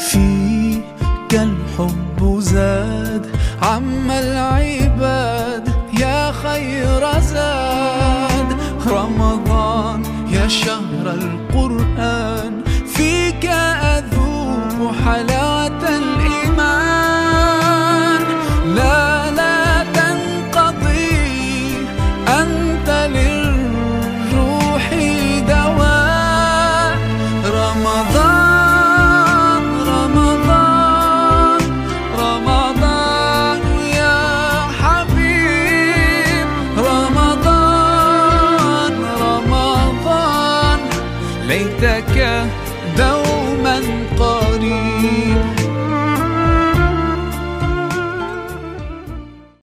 فيك الحب زاد عم العباد يا خير زاد. رمضان يا شهر القرآن فيك أذوق حلاوة الإيمان. لا تنقضي أنت للروح دواء. رمضان رمضان رمضان يا حبيب. رمضان رمضان ليتك دوما قريب.